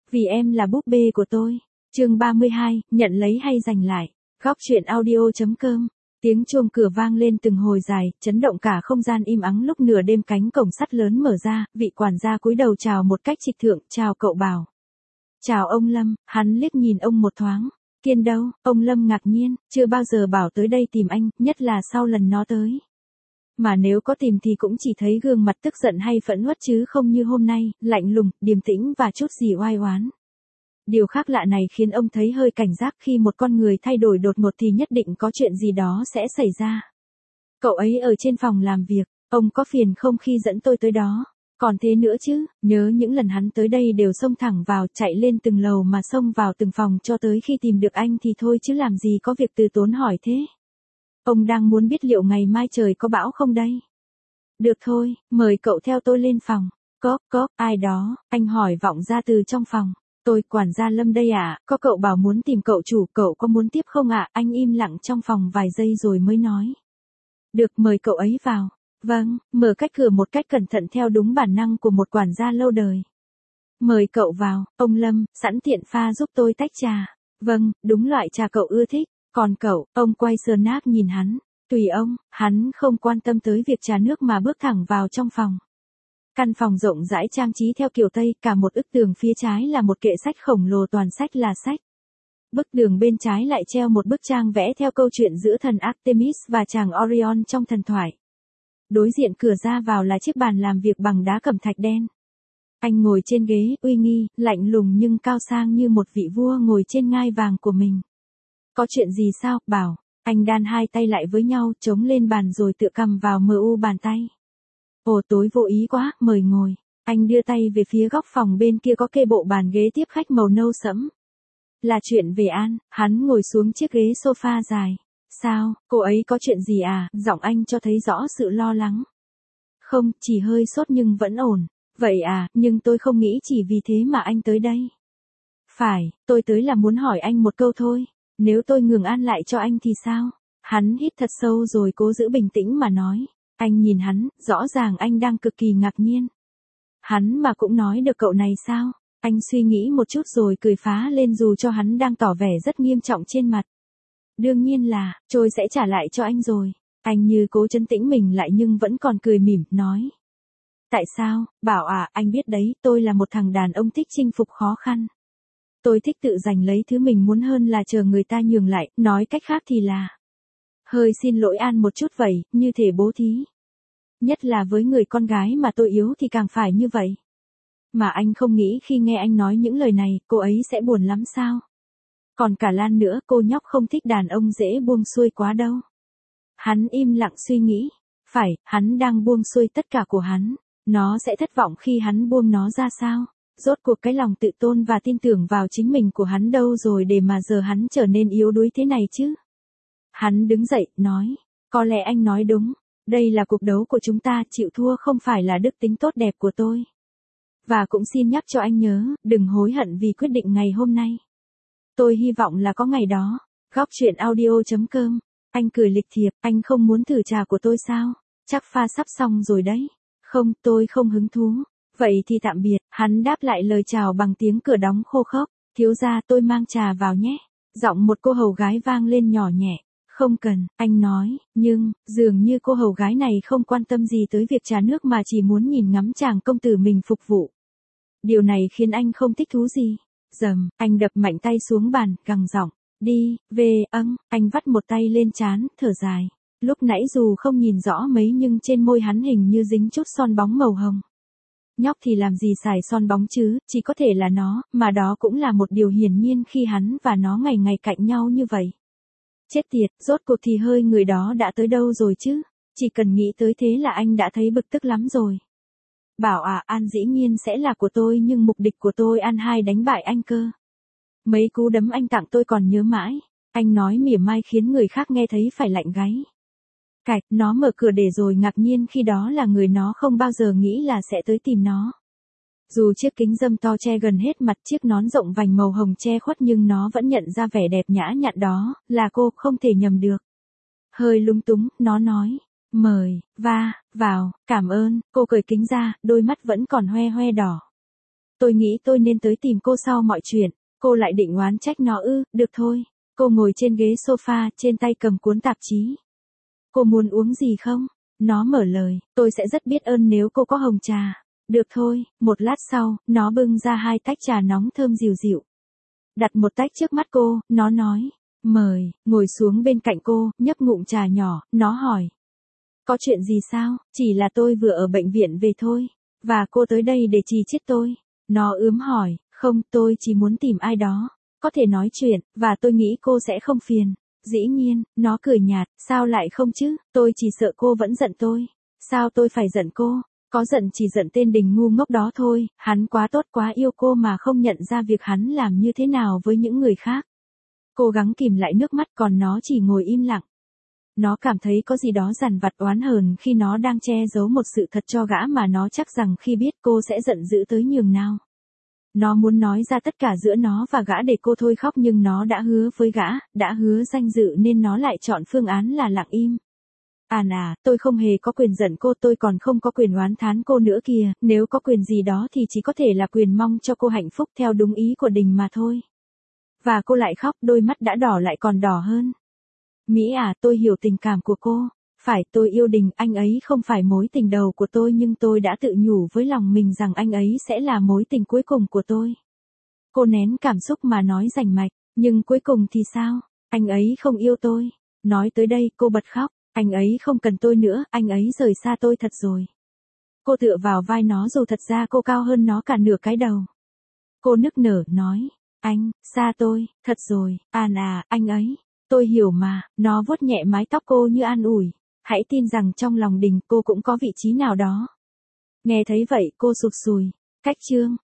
Vì em là búp bê của tôi. Chương 32, nhận lấy hay giành lại. Góc truyện audio.com. Tiếng chuông cửa vang lên từng hồi dài, chấn động cả không gian im ắng lúc nửa đêm cánh cổng sắt lớn mở ra, vị quản gia cúi đầu chào một cách trịch thượng, chào cậu Bảo. Chào ông Lâm, hắn liếc nhìn ông một thoáng. Kiên đâu, ông Lâm ngạc nhiên, chưa bao giờ Bảo tới đây tìm anh, nhất là sau lần nó tới. Mà nếu có tìm thì cũng chỉ thấy gương mặt tức giận hay phẫn uất chứ không như hôm nay, lạnh lùng, điềm tĩnh và chút gì oai oán. Điều khác lạ này khiến ông thấy hơi cảnh giác khi một con người thay đổi đột ngột thì nhất định có chuyện gì đó sẽ xảy ra. Cậu ấy ở trên phòng làm việc, ông có phiền không khi dẫn tôi tới đó? Còn thế nữa chứ, nhớ những lần hắn tới đây đều xông thẳng vào, chạy lên từng lầu mà xông vào từng phòng cho tới khi tìm được anh thì thôi chứ làm gì có việc từ tốn hỏi thế. Ông đang muốn biết liệu ngày mai trời có bão không đây? Được thôi, mời cậu theo tôi lên phòng. Cóp, ai đó, anh hỏi vọng ra từ trong phòng. Tôi quản gia Lâm đây ạ, có cậu Bảo muốn tìm cậu chủ, cậu có muốn tiếp không ạ? Anh im lặng trong phòng vài giây rồi mới nói. Được, mời cậu ấy vào. Vâng, mở cách cửa một cách cẩn thận theo đúng bản năng của một quản gia lâu đời. Mời cậu vào, ông Lâm, sẵn tiện pha giúp tôi tách trà. Vâng, đúng loại trà cậu ưa thích. Còn cậu, ông quay sờ nát nhìn hắn. Tùy ông, hắn không quan tâm tới việc trà nước mà bước thẳng vào trong phòng. Căn phòng rộng rãi trang trí theo kiểu Tây, cả một ức tường phía trái là một kệ sách khổng lồ toàn sách là sách. Bức tường bên trái lại treo một bức trang vẽ theo câu chuyện giữa thần Artemis và chàng Orion trong thần thoại. Đối diện cửa ra vào là chiếc bàn làm việc bằng đá cẩm thạch đen. Anh ngồi trên ghế, uy nghi, lạnh lùng nhưng cao sang như một vị vua ngồi trên ngai vàng của mình. Có chuyện gì sao, Bảo? Anh đan hai tay lại với nhau, chống lên bàn rồi tựa cầm vào mu bàn tay. Ồ, tối vô ý quá, mời ngồi. Anh đưa tay về phía góc phòng bên kia có kê bộ bàn ghế tiếp khách màu nâu sẫm. Là chuyện về An, hắn ngồi xuống chiếc ghế sofa dài. Sao, cô ấy có chuyện gì à? Giọng anh cho thấy rõ sự lo lắng. Không, chỉ hơi sốt nhưng vẫn ổn. Vậy à, nhưng tôi không nghĩ chỉ vì thế mà anh tới đây. Phải, tôi tới là muốn hỏi anh một câu thôi. Nếu tôi nhường An lại cho anh thì sao? Hắn hít thật sâu rồi cố giữ bình tĩnh mà nói. Anh nhìn hắn, rõ ràng anh đang cực kỳ ngạc nhiên. Hắn mà cũng nói được cậu này sao? Anh suy nghĩ một chút rồi cười phá lên dù cho hắn đang tỏ vẻ rất nghiêm trọng trên mặt. Đương nhiên là, tôi sẽ trả lại cho anh rồi. Anh như cố trấn tĩnh mình lại nhưng vẫn còn cười mỉm, nói. Tại sao, Bảo à, anh biết đấy, tôi là một thằng đàn ông thích chinh phục khó khăn. Tôi thích tự giành lấy thứ mình muốn hơn là chờ người ta nhường lại, nói cách khác thì là. Hơi xin lỗi An một chút vậy, như thể bố thí. Nhất là với người con gái mà tôi yếu thì càng phải như vậy. Mà anh không nghĩ khi nghe anh nói những lời này, cô ấy sẽ buồn lắm sao? Còn cả Lan nữa, cô nhóc không thích đàn ông dễ buông xuôi quá đâu. Hắn im lặng suy nghĩ. Phải, hắn đang buông xuôi tất cả của hắn. Nó sẽ thất vọng khi hắn buông nó ra sao? Rốt cuộc cái lòng tự tôn và tin tưởng vào chính mình của hắn đâu rồi để mà giờ hắn trở nên yếu đuối thế này chứ? Hắn đứng dậy, nói. Có lẽ anh nói đúng. Đây là cuộc đấu của chúng ta, chịu thua không phải là đức tính tốt đẹp của tôi. Và cũng xin nhắc cho anh nhớ, đừng hối hận vì quyết định ngày hôm nay. Tôi hy vọng là có ngày đó. Góc truyện audio.com. Anh cười lịch thiệp, anh không muốn thử trà của tôi sao? Chắc pha sắp xong rồi đấy. Không, tôi không hứng thú. Vậy thì tạm biệt, hắn đáp lại lời chào bằng tiếng cửa đóng khô khốc. Thiếu gia, tôi mang trà vào nhé. Giọng một cô hầu gái vang lên nhỏ nhẹ. Không cần, anh nói, nhưng, dường như cô hầu gái này không quan tâm gì tới việc trà nước mà chỉ muốn nhìn ngắm chàng công tử mình phục vụ. Điều này khiến anh không thích thú gì. Dầm, anh đập mạnh tay xuống bàn, gằn giọng. Đi, về, anh vắt một tay lên trán, thở dài. Lúc nãy dù không nhìn rõ mấy nhưng trên môi hắn hình như dính chút son bóng màu hồng. Nhóc thì làm gì xài son bóng chứ, chỉ có thể là nó, mà đó cũng là một điều hiển nhiên khi hắn và nó ngày ngày cạnh nhau như vậy. Chết tiệt, rốt cuộc thì hơi người đó đã tới đâu rồi chứ? Chỉ cần nghĩ tới thế là anh đã thấy bực tức lắm rồi. Bảo à, An dĩ nhiên sẽ là của tôi nhưng mục đích của tôi An hai đánh bại anh cơ. Mấy cú đấm anh tặng tôi còn nhớ mãi. Anh nói mỉa mai khiến người khác nghe thấy phải lạnh gáy. Cạch, nó mở cửa để rồi ngạc nhiên khi đó là người nó không bao giờ nghĩ là sẽ tới tìm nó. Dù chiếc kính râm to che gần hết mặt, chiếc nón rộng vành màu hồng che khuất nhưng nó vẫn nhận ra vẻ đẹp nhã nhặn đó, là cô, không thể nhầm được. Hơi lúng túng, nó nói, mời, vào, cảm ơn, cô cởi kính ra, đôi mắt vẫn còn hoe hoe đỏ. Tôi nghĩ tôi nên tới tìm cô sau mọi chuyện. Cô lại định oán trách nó ư? Được thôi. Cô ngồi trên ghế sofa, trên tay cầm cuốn tạp chí. Cô muốn uống gì không? Nó mở lời, tôi sẽ rất biết ơn nếu cô có hồng trà. Được thôi, một lát sau, nó bưng ra 2 tách trà nóng thơm dịu dịu. Đặt một tách trước mắt cô, nó nói, mời, ngồi xuống bên cạnh cô, nhấp ngụm trà nhỏ, nó hỏi. Có chuyện gì sao? Chỉ là tôi vừa ở bệnh viện về thôi. Và cô tới đây để trì chiết tôi. Nó ướm hỏi, không, tôi chỉ muốn tìm ai đó. Có thể nói chuyện, và tôi nghĩ cô sẽ không phiền. Dĩ nhiên, nó cười nhạt, sao lại không chứ, tôi chỉ sợ cô vẫn giận tôi. Sao tôi phải giận cô? Có giận chỉ giận tên Đình ngu ngốc đó thôi, hắn quá tốt quá yêu cô mà không nhận ra việc hắn làm như thế nào với những người khác. Cố gắng kìm lại nước mắt còn nó chỉ ngồi im lặng. Nó cảm thấy có gì đó dằn vặt oán hờn khi nó đang che giấu một sự thật cho gã mà nó chắc rằng khi biết cô sẽ giận dữ tới nhường nào. Nó muốn nói ra tất cả giữa nó và gã để cô thôi khóc nhưng nó đã hứa với gã, đã hứa danh dự nên nó lại chọn phương án là lặng im. Tôi không hề có quyền giận cô, tôi còn không có quyền oán thán cô nữa kìa, nếu có quyền gì đó thì chỉ có thể là quyền mong cho cô hạnh phúc theo đúng ý của Đình mà thôi. Và cô lại khóc, đôi mắt đã đỏ lại còn đỏ hơn. Mỹ tôi hiểu tình cảm của cô. Phải, tôi yêu Đình, anh ấy không phải mối tình đầu của tôi nhưng tôi đã tự nhủ với lòng mình rằng anh ấy sẽ là mối tình cuối cùng của tôi. Cô nén cảm xúc mà nói rành mạch, nhưng cuối cùng thì sao? Anh ấy không yêu tôi. Nói tới đây cô bật khóc, anh ấy không cần tôi nữa, anh ấy rời xa tôi thật rồi. Cô tựa vào vai nó dù thật ra cô cao hơn nó cả nửa cái đầu. Cô nức nở, nói, anh, xa tôi, thật rồi, anh ấy. Tôi hiểu mà, nó vuốt nhẹ mái tóc cô như an ủi. Hãy tin rằng trong lòng Đình cô cũng có vị trí nào đó. Nghe thấy vậy cô sụt sùi. Cách chương